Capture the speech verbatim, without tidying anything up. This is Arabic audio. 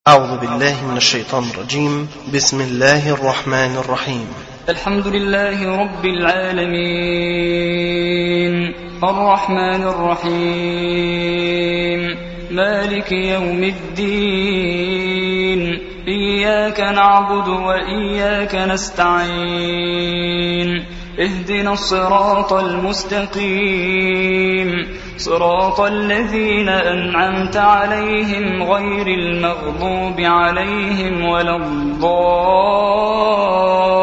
أعوذ بالله من الشيطان الرجيم. بسم الله الرحمن الرحيم. الحمد لله رب العالمين الرحمن الرحيم مالك يوم الدين إياك نعبد وإياك نستعين اهدنا الصراط المستقيم صراط الذين أنعمت عليهم غير المغضوب عليهم ولا الضالين